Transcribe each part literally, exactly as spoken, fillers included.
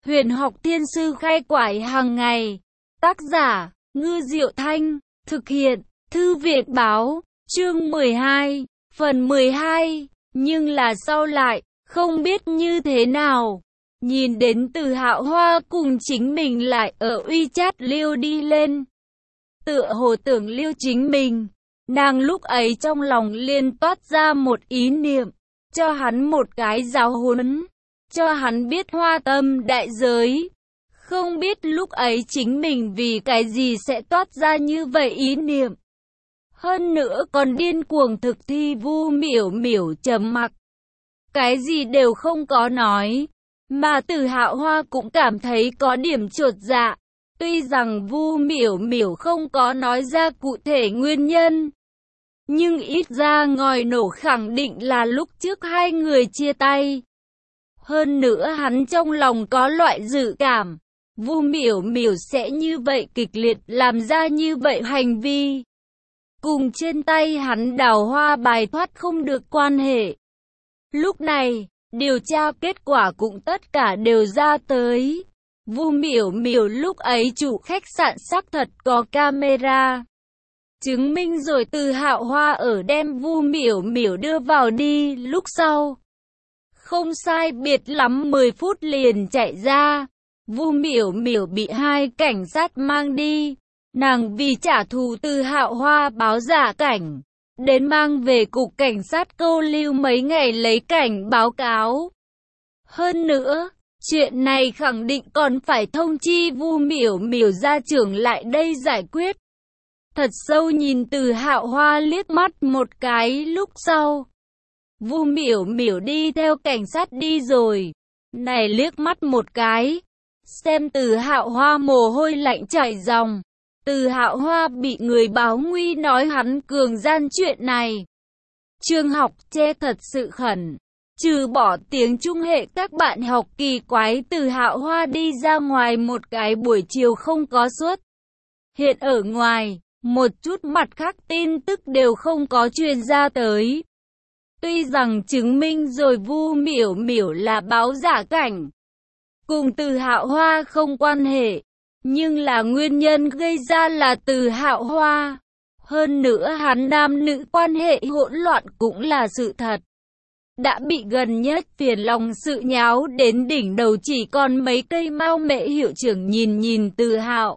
Huyền học thiên sư khai quải hàng ngày. Tác giả, Ngư Diệu Thanh. Thực hiện, Thư viện báo. Chương mười hai, phần mười hai. Nhưng là sau lại, không biết như thế nào. Nhìn đến Từ Hạo Hoa cùng chính mình lại ở WeChat lưu đi lên. Tựa hồ tưởng lưu chính mình. Nàng lúc ấy trong lòng liên toát ra một ý niệm. Cho hắn một cái giáo huấn. Cho hắn biết hoa tâm đại giới. Không biết lúc ấy chính mình vì cái gì sẽ toát ra như vậy ý niệm. Hơn nữa còn điên cuồng thực thi. Vu Miểu Miểu trầm mặc. Cái gì đều không có nói. Mà Từ Hạo Hoa cũng cảm thấy có điểm chột dạ. Tuy rằng Vu Miểu Miểu không có nói ra cụ thể nguyên nhân. Nhưng ít ra ngòi nổ khẳng định là lúc trước hai người chia tay. Hơn nữa hắn trong lòng có loại dự cảm. Vu Miểu Miểu sẽ như vậy kịch liệt làm ra như vậy hành vi. Cùng trên tay hắn đào hoa bài thoát không được quan hệ. Lúc này, điều tra kết quả cũng tất cả đều ra tới. Vu Miểu Miểu lúc ấy chủ khách sạn xác thật có camera. Chứng minh rồi. Từ Hạo Hoa ở đem Vu Miểu Miểu đưa vào đi lúc sau. Không sai biệt lắm mười phút liền chạy ra. Vu Miểu Miểu bị hai cảnh sát mang đi. Nàng vì trả thù Từ Hạo Hoa báo giả cảnh. Đến mang về cục cảnh sát câu lưu mấy ngày lấy cảnh báo cáo. Hơn nữa, chuyện này khẳng định còn phải thông chi Vu Miểu Miểu gia trưởng lại đây giải quyết. Thật sâu nhìn Từ Hạo Hoa liếc mắt một cái lúc sau. Vu Miểu Miểu đi theo cảnh sát đi rồi. Này liếc mắt một cái. Xem Từ Hạo Hoa mồ hôi lạnh chảy ròng. Từ Hạo Hoa bị người báo nguy nói hắn cường gian chuyện này. Trường học che thật sự khẩn. Trừ bỏ tiếng Trung hệ các bạn học kỳ quái, Từ Hạo Hoa đi ra ngoài một cái buổi chiều không có suốt. Hiện ở ngoài, một chút mặt khác tin tức đều không có truyền ra tới. Tuy rằng chứng minh rồi Vu Miểu Miểu là báo giả cảnh. Cùng Từ Hạo Hoa không quan hệ. Nhưng là nguyên nhân gây ra là Từ Hạo Hoa. Hơn nữa hắn nam nữ quan hệ hỗn loạn cũng là sự thật. Đã bị gần nhất phiền lòng sự nháo đến đỉnh đầu, chỉ còn mấy cây mao mễ. Hiệu trưởng nhìn nhìn Từ Hạo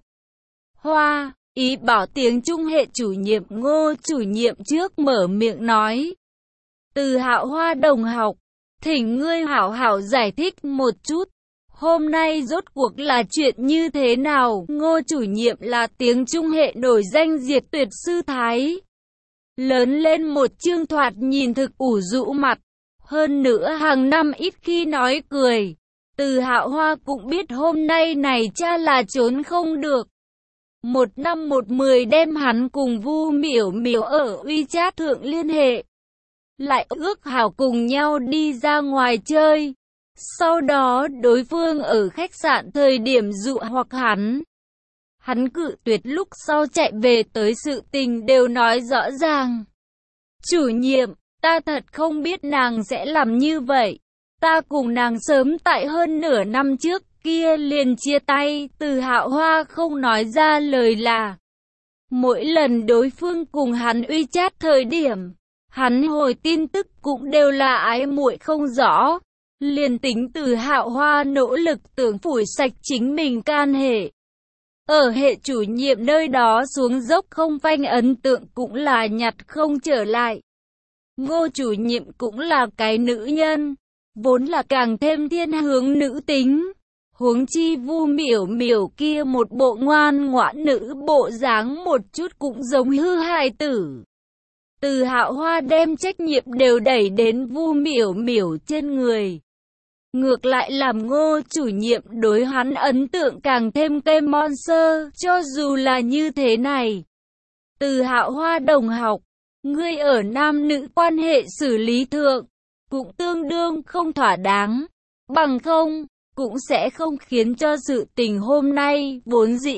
Hoa, ý bảo tiếng Trung hệ chủ nhiệm Ngô chủ nhiệm trước mở miệng nói. Từ Hạo Hoa đồng học, thỉnh ngươi hảo hảo giải thích một chút. Hôm nay rốt cuộc là chuyện như thế nào? Ngô chủ nhiệm là tiếng Trung hệ nổi danh diệt tuyệt sư thái. Lớn lên một chương thoạt nhìn thực ủ rũ mặt. Hơn nữa hàng năm ít khi nói cười. Từ Hạo Hoa cũng biết hôm nay này cha là trốn không được. Một năm một mười đem hắn cùng Vu Miểu Miểu ở WeChat thượng liên hệ. Lại ước hảo cùng nhau đi ra ngoài chơi. Sau đó đối phương ở khách sạn thời điểm dụ hoặc hắn. Hắn cự tuyệt, lúc sau chạy về tới sự tình đều nói rõ ràng. Chủ nhiệm, ta thật không biết nàng sẽ làm như vậy. Ta cùng nàng sớm tại hơn nửa năm trước kia liền chia tay. Từ Hạo Hoa không nói ra lời là. Mỗi lần đối phương cùng hắn WeChat thời điểm, hắn hồi tin tức cũng đều là ái muội không rõ. Liền tính Từ Hạo Hoa nỗ lực tưởng phủi sạch chính mình can hệ. Ở hệ chủ nhiệm nơi đó xuống dốc không phanh, ấn tượng cũng là nhặt không trở lại. Ngô chủ nhiệm cũng là cái nữ nhân, vốn là càng thêm thiên hướng nữ tính. Huống chi Vu Miểu Miểu kia một bộ ngoan ngoãn nữ bộ dáng một chút cũng giống hư hài tử. Từ Hạo Hoa đem trách nhiệm đều đẩy đến Vu Miểu Miểu trên người. Ngược lại làm Ngô chủ nhiệm đối hắn ấn tượng càng thêm cây monster. Cho dù là như thế này, Từ Hạo Hoa đồng học, ngươi ở nam nữ quan hệ xử lý thượng cũng tương đương không thỏa đáng. Bằng không, cũng sẽ không khiến cho sự tình hôm nay vốn dĩ.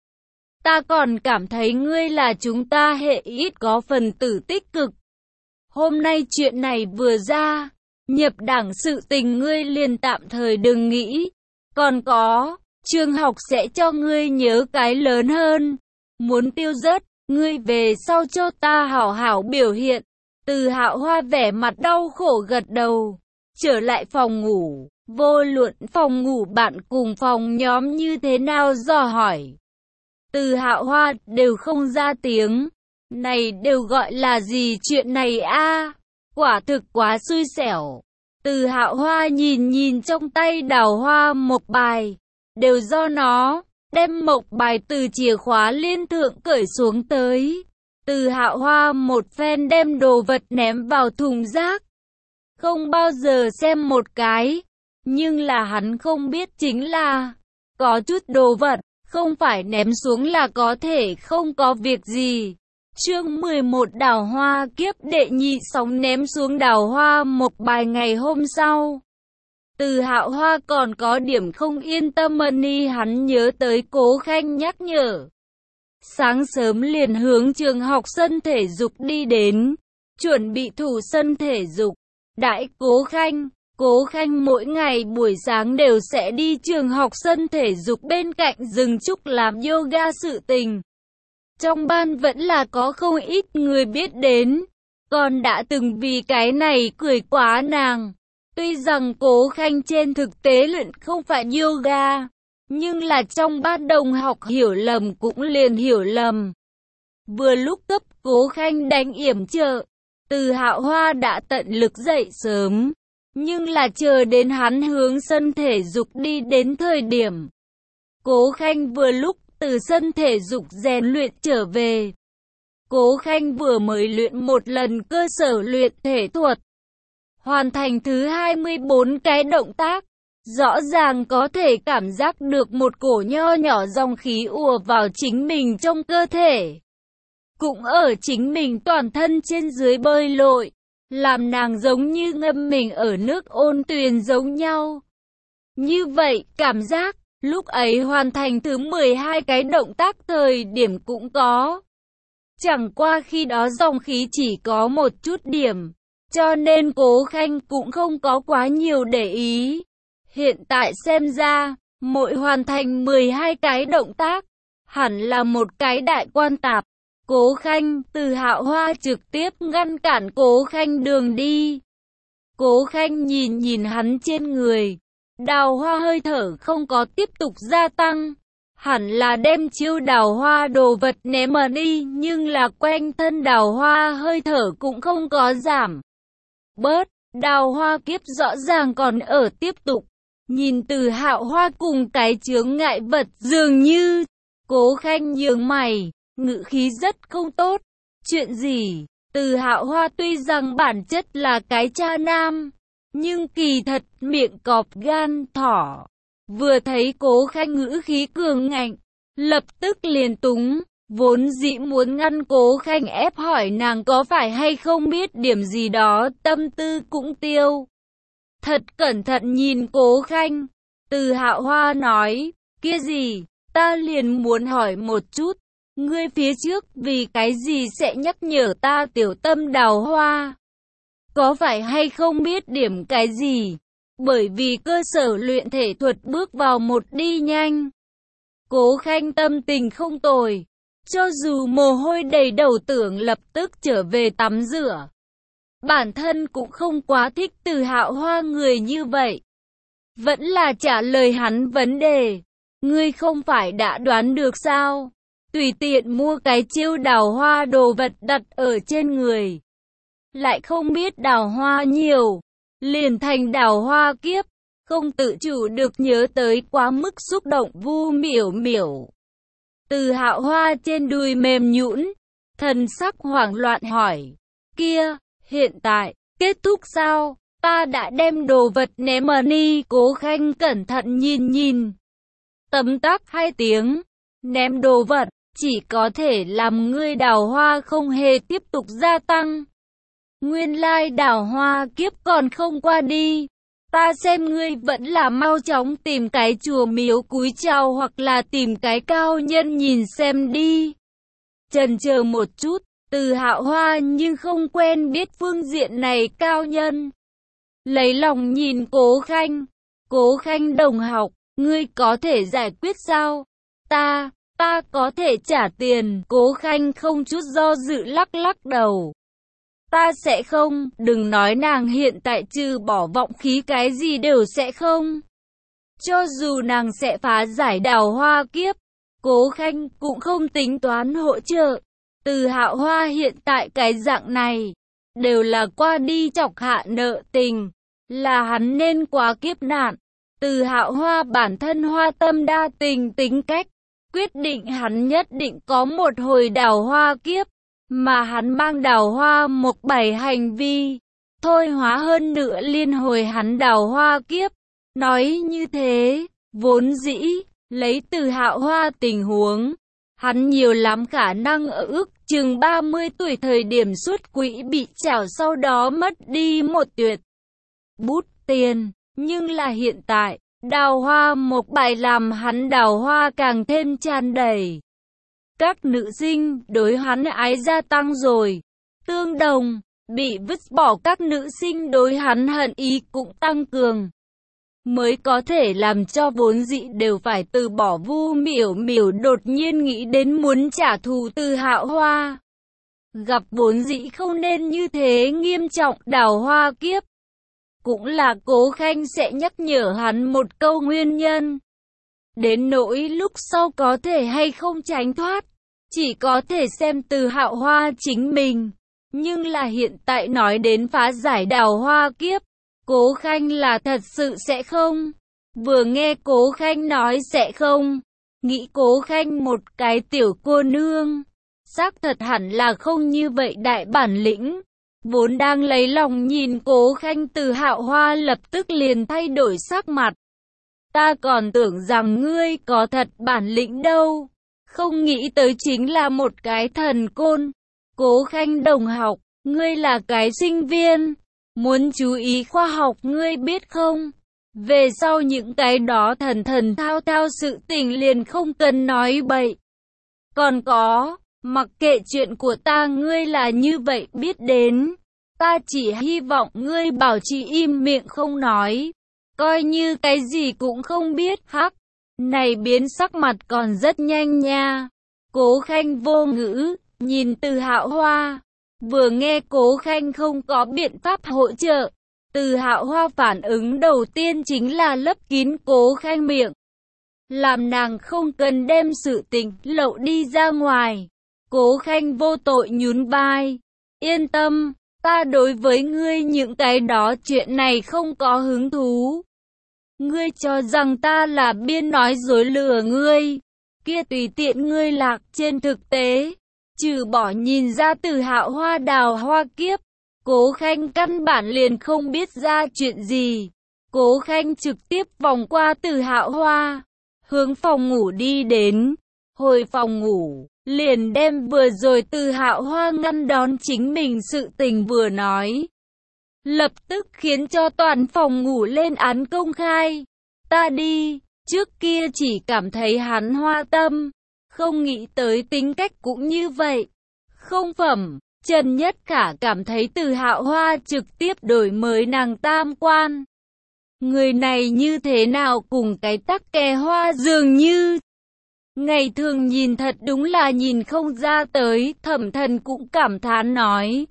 Ta còn cảm thấy ngươi là chúng ta hệ ít có phần tử tích cực. Hôm nay chuyện này vừa ra, nhập đảng sự tình ngươi liền tạm thời đừng nghĩ. Còn có, trường học sẽ cho ngươi nhớ cái lớn hơn. Muốn tiêu rất, ngươi về sau cho ta hảo hảo biểu hiện. Từ Hạo Hoa vẻ mặt đau khổ gật đầu. Trở lại phòng ngủ, vô luận phòng ngủ bạn cùng phòng nhóm như thế nào dò hỏi. Từ Hạo Hoa đều không ra tiếng. Này đều gọi là gì chuyện này a? Quả thực quá xui xẻo. Từ Hạo Hoa nhìn nhìn trong tay đào hoa mộc bài. Đều do nó, đem mộc bài từ chìa khóa liên thượng cởi xuống tới. Từ Hạo Hoa một phen đem đồ vật ném vào thùng rác. Không bao giờ xem một cái. Nhưng là hắn không biết chính là, có chút đồ vật, không phải ném xuống là có thể không có việc gì. Chương mười một đào hoa kiếp đệ nhị sóng ném xuống đào hoa một bài ngày hôm sau. Từ Hạo Hoa còn có điểm không yên tâm ni hắn nhớ tới Cố Khanh nhắc nhở. Sáng sớm liền hướng trường học sân thể dục đi đến, chuẩn bị thủ sân thể dục. Đãi Cố Khanh, Cố Khanh mỗi ngày buổi sáng đều sẽ đi trường học sân thể dục bên cạnh rừng trúc làm yoga sự tình. Trong ban vẫn là có không ít người biết đến, còn đã từng vì cái này cười quá nàng. Tuy rằng Cố Khanh trên thực tế luyện không phải yoga, nhưng là trong ban đồng học hiểu lầm cũng liền hiểu lầm. Vừa lúc cấp Cố Khanh đánh yểm trợ, Từ Hạo Hoa đã tận lực dậy sớm, nhưng là chờ đến hắn hướng sân thể dục đi đến thời điểm. Cố Khanh vừa lúc từ sân thể dục rèn luyện trở về. Cố Khanh vừa mới luyện một lần cơ sở luyện thể thuật, hoàn thành thứ hai mươi bốn cái động tác, rõ ràng có thể cảm giác được một cổ nho nhỏ dòng khí ùa vào chính mình trong cơ thể. Cũng ở chính mình toàn thân trên dưới bơi lội, làm nàng giống như ngâm mình ở nước ôn tuyền giống nhau. Như vậy, cảm giác, lúc ấy hoàn thành thứ mười hai cái động tác thời điểm cũng có. Chẳng qua khi đó dòng khí chỉ có một chút điểm, cho nên Cố Khanh cũng không có quá nhiều để ý. Hiện tại xem ra, mỗi hoàn thành mười hai cái động tác, hẳn là một cái đại quan tạp. Cố Khanh, Từ Hạo Hoa trực tiếp ngăn cản Cố Khanh đường đi. Cố Khanh nhìn nhìn hắn trên người, đào hoa hơi thở không có tiếp tục gia tăng. Hẳn là đem chiêu đào hoa đồ vật ném đi, nhưng là quanh thân đào hoa hơi thở cũng không có giảm bớt. Đào hoa kiếp rõ ràng còn ở tiếp tục. Nhìn Từ Hạo Hoa cùng cái chướng ngại vật dường như. Cố Khanh nhướng mày, ngữ khí rất không tốt. Chuyện gì? Từ Hạo Hoa tuy rằng bản chất là cái cha nam, nhưng kỳ thật miệng cọp gan thỏ. Vừa thấy Cố Khanh ngữ khí cường ngạnh, lập tức liền túng. Vốn dĩ muốn ngăn Cố Khanh ép hỏi nàng có phải hay không biết điểm gì đó, tâm tư cũng tiêu. Thật cẩn thận nhìn Cố Khanh, Từ Hạo Hoa nói, kia gì, ta liền muốn hỏi một chút, ngươi phía trước vì cái gì sẽ nhắc nhở ta tiểu tâm đào hoa? Có phải hay không biết điểm cái gì? Bởi vì cơ sở luyện thể thuật bước vào một đi nhanh. Cố Khanh tâm tình không tồi, cho dù mồ hôi đầy đầu tưởng lập tức trở về tắm rửa. Bản thân cũng không quá thích Từ Hạo Hoa người như vậy. Vẫn là trả lời hắn vấn đề. Ngươi không phải đã đoán được sao? Tùy tiện mua cái chiêu đào hoa đồ vật đặt ở trên người. Lại không biết đào hoa nhiều. Liền thành đào hoa kiếp. Không tự chủ được nhớ tới quá mức xúc động Vu Miểu Miểu. Từ Hạo Hoa trên đùi mềm nhũn, thần sắc hoảng loạn hỏi. Kia, hiện tại, kết thúc sao? Ta đã đem đồ vật ném đi. Cố Khanh cẩn thận nhìn nhìn. Tấm tắc hai tiếng. Ném đồ vật, chỉ có thể làm ngươi đào hoa không hề tiếp tục gia tăng. Nguyên lai đào hoa kiếp còn không qua đi. Ta xem ngươi vẫn là mau chóng tìm cái chùa miếu cúi chào hoặc là tìm cái cao nhân nhìn xem đi. Chần chờ một chút, Từ Hạo Hoa nhưng không quen biết phương diện này cao nhân. Lấy lòng nhìn Cố Khanh, Cố Khanh đồng học, Ngươi có thể giải quyết sao? Ta, ta có thể trả tiền. Cố Khanh không chút do dự lắc lắc đầu. Ta sẽ không, đừng nói nàng hiện tại trừ bỏ vọng khí cái gì đều sẽ không. Cho dù nàng sẽ phá giải Đào Hoa kiếp, Cố Khanh cũng không tính toán hỗ trợ. Từ Hạo Hoa hiện tại cái dạng này, đều là qua đi chọc hạ nợ tình, là hắn nên quá kiếp nạn. Từ Hạo Hoa bản thân hoa tâm đa tình tính cách, quyết định hắn nhất định có một hồi Đào Hoa kiếp, mà hắn mang Đào Hoa một bảy hành vi, thôi hóa hơn nữa liên hồi hắn Đào Hoa kiếp. Nói như thế, vốn dĩ, lấy Từ Hạo Hoa tình huống, hắn nhiều lắm khả năng ở ước chừng ba mươi tuổi thời điểm xuất quỹ bị trảo sau đó mất đi một tuyệt bút tiền. Nhưng là hiện tại, Đào Hoa một bài làm hắn Đào Hoa càng thêm tràn đầy. Các nữ sinh đối hắn ái gia tăng rồi. Tương đồng, bị vứt bỏ các nữ sinh đối hắn hận ý cũng tăng cường. Mới có thể làm cho vốn dĩ đều phải từ bỏ Vu Miểu Miểu đột nhiên nghĩ đến muốn trả thù Từ Hạo Hoa. Gặp vốn dĩ không nên như thế nghiêm trọng Đào Hoa kiếp. Cũng là Cố Khanh sẽ nhắc nhở hắn một câu nguyên nhân. Đến nỗi lúc sau có thể hay không tránh thoát, chỉ có thể xem Từ Hạo Hoa chính mình. Nhưng là hiện tại nói đến phá giải Đào Hoa kiếp, Cố Khanh là thật sự sẽ không. Vừa nghe Cố Khanh nói sẽ không, nghĩ Cố Khanh một cái tiểu cô nương, xác thật hẳn là không như vậy đại bản lĩnh. Vốn đang lấy lòng nhìn Cố Khanh, Từ Hạo Hoa lập tức liền thay đổi sắc mặt. Ta còn tưởng rằng ngươi có thật bản lĩnh đâu, không nghĩ tới chính là một cái thần côn. Cố Khanh đồng học, ngươi là cái sinh viên, muốn chú ý khoa học ngươi biết không? Về sau những cái đó thần thần thao thao sự tình liền không cần nói bậy. Còn có, mặc kệ chuyện của ta ngươi là như vậy biết đến. Ta chỉ hy vọng ngươi bảo trì im miệng không nói. Coi như cái gì cũng không biết. Hắc, này biến sắc mặt còn rất nhanh nha. Cố Khanh vô ngữ, nhìn Từ Hạo Hoa. Vừa nghe Cố Khanh không có biện pháp hỗ trợ, Từ Hạo Hoa phản ứng đầu tiên chính là lấp kín Cố Khanh miệng. Làm nàng không cần đem sự tình lộ đi ra ngoài. Cố Khanh vô tội nhún vai. Yên tâm, ta đối với ngươi những cái đó chuyện này không có hứng thú. Ngươi cho rằng ta là biên nói dối lừa ngươi, kia tùy tiện ngươi lạc. Trên thực tế, trừ bỏ nhìn ra Từ Hạo Hoa Đào Hoa kiếp, Cố Khanh căn bản liền không biết ra chuyện gì. Cố Khanh trực tiếp vòng qua Từ Hạo Hoa, hướng phòng ngủ đi đến. Hồi phòng ngủ, liền đem vừa rồi Từ Hạo Hoa ngăn đón chính mình sự tình vừa nói. Lập tức khiến cho toàn phòng ngủ lên án công khai. Ta đi, trước kia chỉ cảm thấy hắn hoa tâm, không nghĩ tới tính cách cũng như vậy. Không phẩm, Trần Nhất Khả cảm thấy Từ Hạo Hoa trực tiếp đổi mới nàng tam quan. Người này như thế nào cùng cái tắc kè hoa dường như. Ngày thường nhìn thật đúng là nhìn không ra tới. Thẩm Thần cũng cảm thán nói.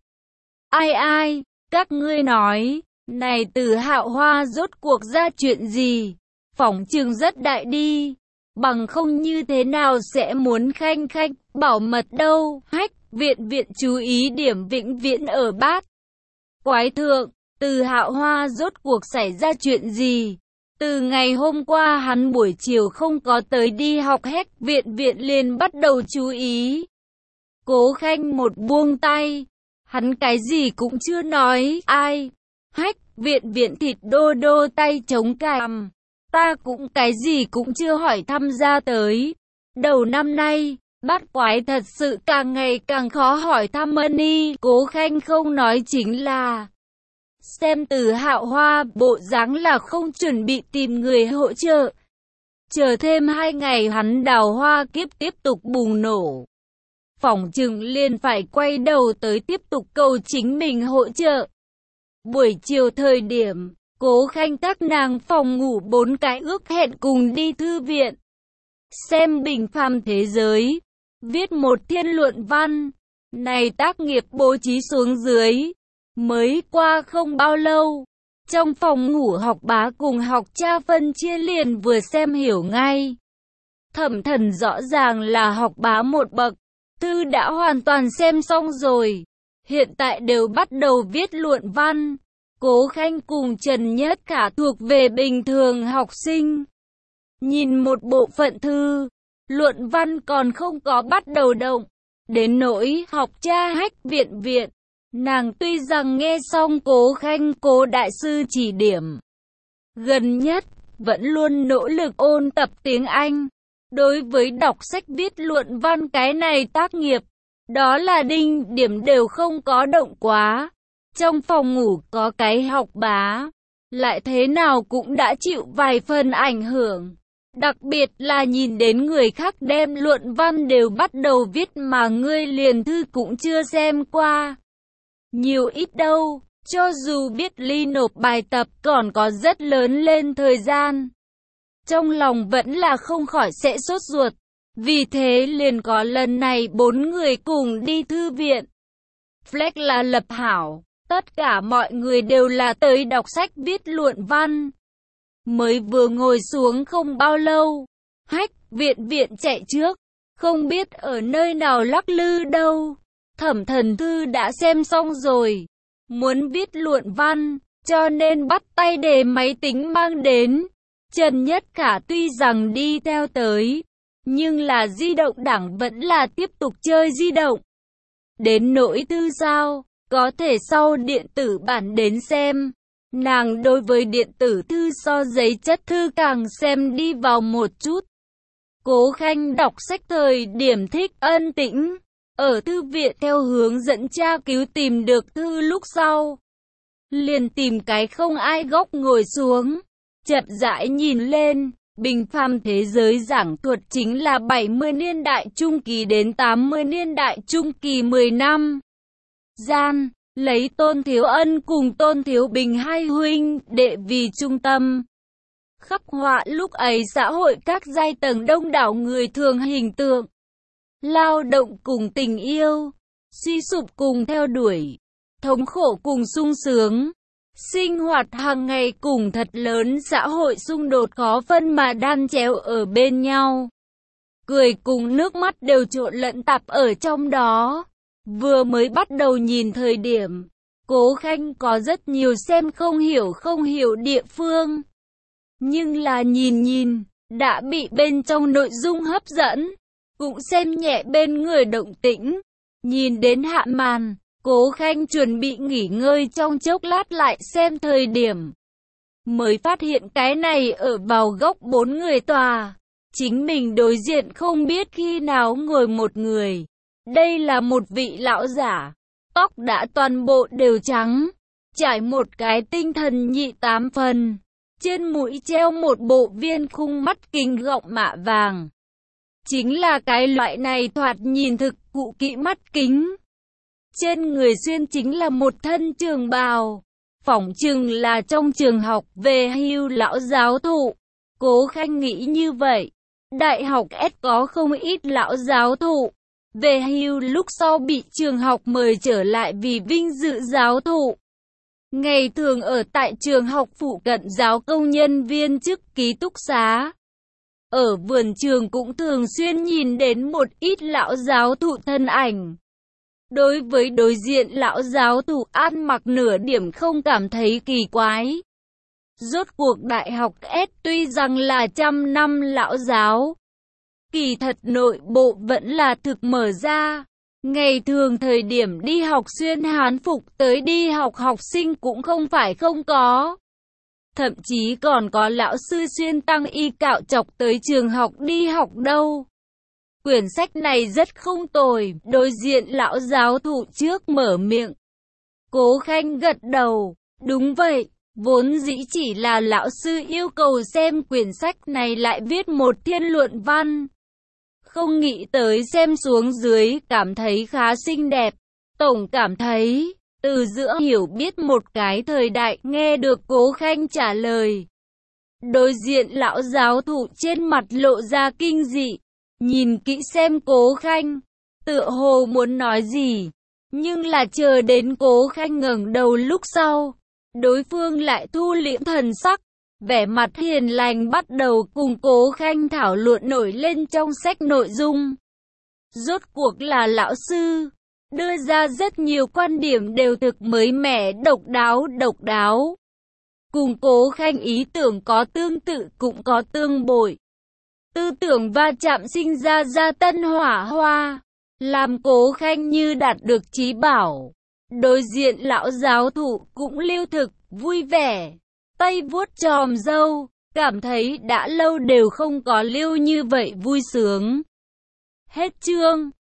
Ai ai, các ngươi nói, này Từ Hạo Hoa rốt cuộc ra chuyện gì? Phỏng chừng rất đại đi, bằng không như thế nào sẽ muốn Khanh Khanh bảo mật đâu. Hách, viện viện chú ý điểm vĩnh viễn ở bát quái thượng. Từ Hạo Hoa rốt cuộc xảy ra chuyện gì? Từ ngày hôm qua hắn buổi chiều không có tới đi học, hết viện viện liền bắt đầu chú ý. Cố Khanh một buông tay, hắn cái gì cũng chưa nói. Ai? Hách, viện viện thịt đô đô tay chống cằm. Ta cũng cái gì cũng chưa hỏi thăm ra tới. Đầu năm nay, bát quái thật sự càng ngày càng khó hỏi thăm ân. Cố Khanh không nói chính là xem Từ Hạo Hoa bộ dáng là không chuẩn bị tìm người hỗ trợ. Chờ thêm hai ngày hắn Đào Hoa kiếp tiếp tục bùng nổ, phỏng chừng liền phải quay đầu tới tiếp tục cầu chính mình hỗ trợ. Buổi chiều thời điểm, Cố Khanh các nàng phòng ngủ bốn cái ước hẹn cùng đi thư viện. Xem bình phàm thế giới. Viết một thiên luận văn. Này tác nghiệp bố trí xuống dưới. Mới qua không bao lâu. Trong phòng ngủ học bá cùng học cha phân chia liền vừa xem hiểu ngay. Thẩm Thần rõ ràng là học bá một bậc. Thư đã hoàn toàn xem xong rồi. Hiện tại đều bắt đầu viết luận văn. Cố Khanh cùng Trần Nhất Khả thuộc về bình thường học sinh. Nhìn một bộ phận thư, luận văn còn không có bắt đầu động. Đến nỗi học cha Hách viện viện, nàng tuy rằng nghe xong Cố Khanh Cố đại sư chỉ điểm, gần nhất vẫn luôn nỗ lực ôn tập tiếng Anh. Đối với đọc sách viết luận văn cái này tác nghiệp, đó là đinh điểm đều không có động quá. Trong phòng ngủ có cái học bá, lại thế nào cũng đã chịu vài phần ảnh hưởng. Đặc biệt là nhìn đến người khác đem luận văn đều bắt đầu viết mà ngươi liền thư cũng chưa xem qua. Nhiều ít đâu, cho dù biết ly nộp bài tập còn có rất lớn lên thời gian. Trong lòng vẫn là không khỏi sẽ sốt ruột. Vì thế liền có lần này bốn người cùng đi thư viện. Fleck là lập hảo. Tất cả mọi người đều là tới đọc sách viết luận văn. Mới vừa ngồi xuống không bao lâu, Hách viện viện chạy trước, không biết ở nơi nào lắc lư đâu. Thẩm Thần thư đã xem xong rồi, muốn viết luận văn, cho nên bắt tay để máy tính mang đến. Trần Nhất Khả tuy rằng đi theo tới, nhưng là di động đẳng vẫn là tiếp tục chơi di động. Đến nỗi thư sao? Có thể sau điện tử bản đến xem. Nàng đối với điện tử thư so giấy chất thư càng xem đi vào một chút. Cố Khanh đọc sách thời điểm thích ân tĩnh. Ở thư viện theo hướng dẫn tra cứu tìm được thư lúc sau. Liền tìm cái không ai góc ngồi xuống. Chậm rãi nhìn lên. Bình phàm thế giới giảng thuật chính là bảy mươi niên đại trung kỳ đến tám mươi niên đại trung kỳ mười năm. Gian, lấy Tôn Thiếu Ân cùng Tôn Thiếu Bình hai huynh đệ vì trung tâm. Khắc họa lúc ấy xã hội các giai tầng đông đảo người thường hình tượng. Lao động cùng tình yêu, suy sụp cùng theo đuổi, thống khổ cùng sung sướng. Sinh hoạt hàng ngày cùng thật lớn xã hội xung đột khó phân mà đan chéo ở bên nhau. Cười cùng nước mắt đều trộn lẫn tạp ở trong đó. Vừa mới bắt đầu nhìn thời điểm, Cố Khanh có rất nhiều xem không hiểu không hiểu địa phương. Nhưng là nhìn nhìn, đã bị bên trong nội dung hấp dẫn, cũng xem nhẹ bên người động tĩnh. Nhìn đến hạ màn, Cố Khanh chuẩn bị nghỉ ngơi trong chốc lát lại xem thời điểm. Mới phát hiện cái này ở vào góc bốn người tòa. Chính mình đối diện không biết khi nào ngồi một người. Đây là một vị lão giả, tóc đã toàn bộ đều trắng, trải một cái tinh thần nhị tám phần, trên mũi treo một bộ viên khung mắt kính gọng mạ vàng. Chính là cái loại này thoạt nhìn thực cụ kỹ mắt kính. Trên người xuyên chính là một thân trường bào, phỏng chừng là trong trường học về hưu lão giáo thụ. Cố Khanh nghĩ như vậy, đại học S có không ít lão giáo thụ. Về hưu lúc sau bị trường học mời trở lại vì vinh dự giáo thụ. Ngày thường ở tại trường học phụ cận giáo công nhân viên chức ký túc xá. Ở vườn trường cũng thường xuyên nhìn đến một ít lão giáo thụ thân ảnh. Đối với đối diện lão giáo thụ ăn mặc nửa điểm không cảm thấy kỳ quái. Rốt cuộc đại học S tuy rằng là trăm năm lão giáo, kỳ thật nội bộ vẫn là thực mở ra. Ngày thường thời điểm đi học xuyên hán phục tới đi học học sinh cũng không phải không có. Thậm chí còn có lão sư xuyên tăng y cạo chọc tới trường học đi học đâu. Quyển sách này rất không tồi, đối diện lão giáo thụ trước mở miệng. Cố Khanh gật đầu, đúng vậy, vốn dĩ chỉ là lão sư yêu cầu xem quyển sách này lại viết một thiên luận văn. Không nghĩ tới xem xuống dưới cảm thấy khá xinh đẹp, tổng cảm thấy Từ giữa hiểu biết một cái thời đại, nghe được Cố Khanh trả lời. Đối diện lão giáo thụ trên mặt lộ ra kinh dị, nhìn kỹ xem Cố Khanh, tựa hồ muốn nói gì, nhưng là chờ đến Cố Khanh ngẩng đầu lúc sau, đối phương lại thu liễm thần sắc, vẻ mặt hiền lành bắt đầu cùng Cố Khanh thảo luận nổi lên trong sách nội dung. Rốt cuộc là lão sư, đưa ra rất nhiều quan điểm đều thực mới mẻ, độc đáo, độc đáo. Cùng Cố Khanh ý tưởng có tương tự cũng có tương bội. Tư tưởng va chạm sinh ra ra tân hỏa hoa, làm Cố Khanh như đạt được chí bảo. Đối diện lão giáo thụ cũng lưu thực, vui vẻ, tay vuốt chòm râu, cảm thấy đã lâu đều không có lưu như vậy vui sướng. Hết chương.